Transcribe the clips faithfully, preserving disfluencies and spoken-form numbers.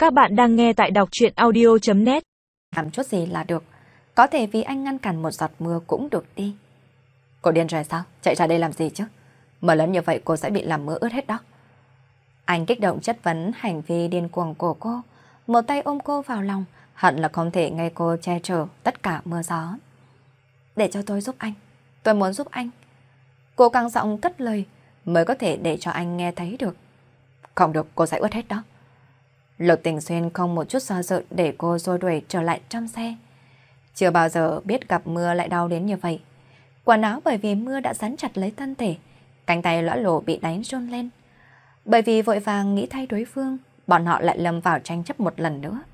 Các bạn đang nghe tại đọc truyện audio chấm net. Làm chút gì là được, có thể vì anh ngăn cản một giọt mưa cũng được đi. Cô điên rồi sao? Chạy ra đây làm gì chứ? Mưa lớn như vậy cô sẽ bị làm mưa ướt hết đó. Anh kích động chất vấn hành vi điên cuồng của cô, một tay ôm cô vào lòng, hận là không thể nghe cô che chở tất cả mưa gió. Để cho tôi giúp anh, tôi muốn giúp anh. Cô căng giọng cất lời mới có thể để cho anh nghe thấy được. Không được, cô sẽ ướt hết đó. Lục Tình Xuyên không một chút do dự để cô xua đuổi trở lại trong xe. Chưa bao giờ biết gặp mưa lại đau đến như vậy. Quần áo bởi vì mưa đã dán chặt lấy thân thể, cánh tay lõa lồ bị đánh run lên. Bởi vì vội vàng nghĩ thay đối phương, bọn họ lại lâm vào tranh chấp một lần nữa.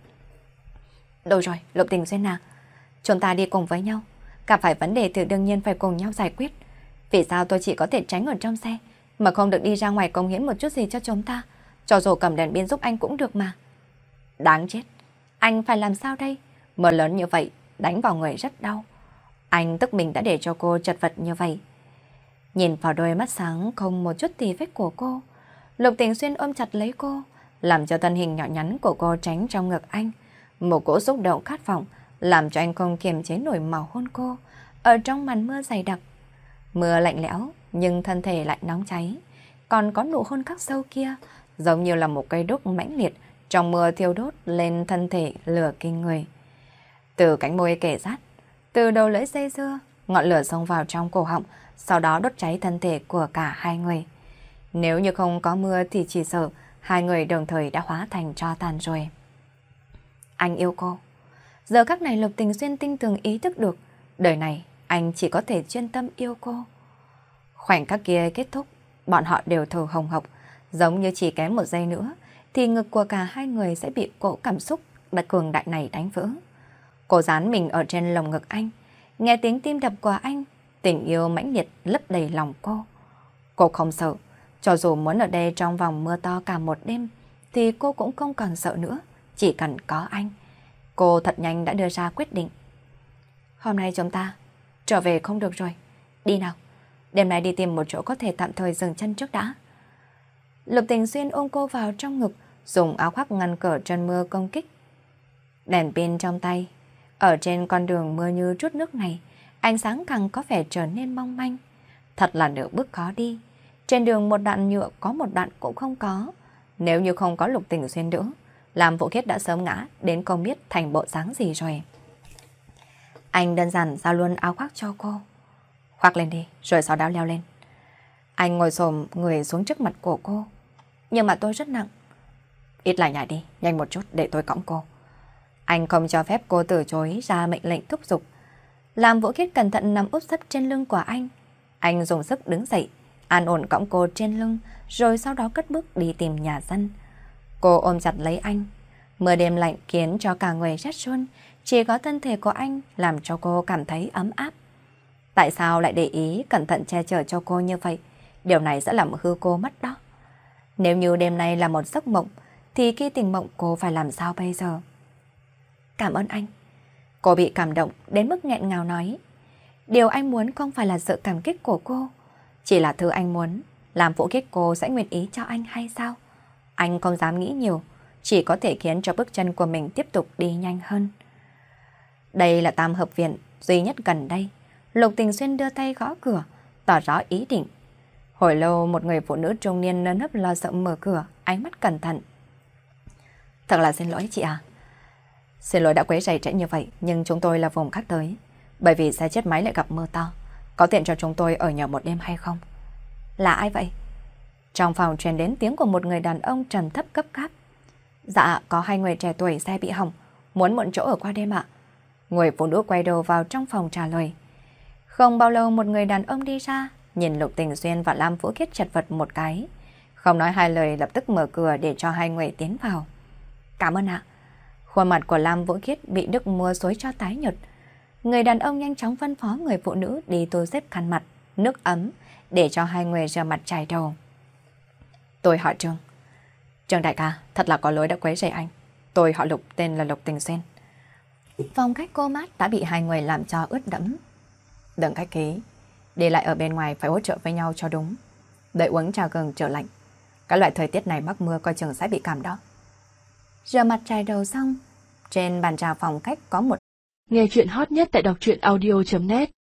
Đâu rồi, Lục Tình Xuyên à, chúng ta đi cùng với nhau. Gặp phải vấn đề thì đương nhiên phải cùng nhau giải quyết. Vì sao tôi chỉ có thể tránh ở trong xe, mà không được đi ra ngoài cống hiến một chút gì cho chúng ta? Cho dù cầm đèn pin giúp anh cũng được mà. Đáng chết, anh phải làm sao đây? Mưa lớn như vậy, đánh vào người rất đau. Anh tức mình đã để cho cô chật vật như vậy. Nhìn vào đôi mắt sáng không một chút tì vết của cô, Lục Tình Xuyên ôm chặt lấy cô, làm cho thân hình nhỏ nhắn của cô tránh trong ngực anh. Một cỗ xúc động khát vọng làm cho anh không kiềm chế nổi mà hôn cô ở trong màn mưa dày đặc. Mưa lạnh lẽo nhưng thân thể lại nóng cháy, còn có nụ hôn khắc sâu kia giống như là một cây đốt mãnh liệt trong mưa thiêu đốt lên thân thể lửa kinh người. Từ cánh môi kề sát, từ đầu lưỡi dây dưa, ngọn lửa xông vào trong cổ họng, sau đó đốt cháy thân thể của cả hai người. Nếu như không có mưa thì chỉ sợ hai người đồng thời đã hóa thành tro tàn rồi. Anh yêu cô. Giờ khắc này Lục Tình Xuyên tinh tường ý thức được, đời này anh chỉ có thể chuyên tâm yêu cô. Khoảnh khắc kia kết thúc, bọn họ đều thở hồng hộc, giống như chỉ kém một giây nữa thì ngực của cả hai người sẽ bị cỗ cảm xúc đặc cường đại này đánh vỡ. Cô dán mình ở trên lồng ngực anh, nghe tiếng tim đập của anh, tình yêu mãnh liệt lấp đầy lòng cô. Cô không sợ, cho dù muốn ở đây trong vòng mưa to cả một đêm thì cô cũng không còn sợ nữa, chỉ cần có anh. Cô thật nhanh đã đưa ra quyết định. Hôm nay chúng ta trở về không được rồi, đi nào, đêm nay đi tìm một chỗ có thể tạm thời dừng chân trước đã. Lục Tình Xuyên ôm cô vào trong ngực, dùng áo khoác ngăn cản trận mưa công kích. Đèn pin trong tay, ở trên con đường mưa như trút nước này, ánh sáng càng có vẻ trở nên mong manh. Thật là nửa bước khó đi. Trên đường một đoạn nhựa có một đoạn cũng không có. Nếu như không có Lục Tình Xuyên đỡ, Lam Vũ Khiết đã sớm ngã đến không biết thành bộ dáng gì rồi. Anh đơn giản giao luôn áo khoác cho cô. Khoác lên đi, rồi sau đó leo lên. Anh ngồi xổm người xuống trước mặt của cô. Nhưng mà tôi rất nặng. Ít lại nhảy đi, nhanh một chút để tôi cõng cô. Anh không cho phép cô từ chối ra mệnh lệnh thúc giục. Lam Vũ Khiết cẩn thận nằm úp sấp trên lưng của anh. Anh dùng sức đứng dậy, an ổn cõng cô trên lưng, rồi sau đó cất bước đi tìm nhà dân. Cô ôm chặt lấy anh. Mưa đêm lạnh khiến cho cả người rét run, chỉ có thân thể của anh làm cho cô cảm thấy ấm áp. Tại sao lại để ý cẩn thận che chở cho cô như vậy? Điều này sẽ làm hư cô mất đó. Nếu như đêm nay là một giấc mộng, thì khi tỉnh mộng cô phải làm sao bây giờ? Cảm ơn anh. Cô bị cảm động đến mức nghẹn ngào nói. Điều anh muốn không phải là sự cảm kích của cô, chỉ là thứ anh muốn làm Vũ Khiết cô sẽ nguyện ý cho anh hay sao? Anh không dám nghĩ nhiều, chỉ có thể khiến cho bước chân của mình tiếp tục đi nhanh hơn. Đây là tam hợp viện duy nhất gần đây. Lục Tình Xuyên đưa tay gõ cửa, tỏ rõ ý định. Hồi lâu một người phụ nữ trung niên nơm nớp lo sợ mở cửa, ánh mắt cẩn thận. Thật là xin lỗi chị à. Xin lỗi đã quấy rầy trễ như vậy, nhưng chúng tôi là vùng khác tới. Bởi vì xe chết máy lại gặp mưa to, có tiện cho chúng tôi ở nhờ một đêm hay không? Là ai vậy? Trong phòng truyền đến tiếng của một người đàn ông trầm thấp cấp gáp. Dạ, có hai người trẻ tuổi xe bị hỏng, muốn mượn chỗ ở qua đêm ạ. Người phụ nữ quay đầu vào trong phòng trả lời. Không bao lâu một người đàn ông đi ra, nhìn Lục Tình Xuyên và Lam Vũ Khiết chật vật một cái. Không nói hai lời lập tức mở cửa để cho hai người tiến vào. Cảm ơn ạ. Khuôn mặt của Lam Vũ Khiết bị nước mưa xối cho tái nhợt. Người đàn ông nhanh chóng phân phó người phụ nữ đi tô xếp khăn mặt, nước ấm để cho hai người rửa mặt chải đầu. Tôi họ Trương. Trương đại ca, thật là có lỗi đã quấy rầy anh. Tôi họ Lục, tên là Lục Tình Xuyên. Phòng khách cô mát đã bị hai người làm cho ướt đẫm. Đừng khách khí, đi lại ở bên ngoài phải hỗ trợ với nhau cho đúng. Đợi uống trà gừng trở lạnh. Cái loại thời tiết này mắc mưa coi chừng sẽ bị cảm đó. Rửa mặt chải đầu xong, trên bàn trà phòng khách có một Nghe chuyện hot nhất tại đọc truyện audio chấm net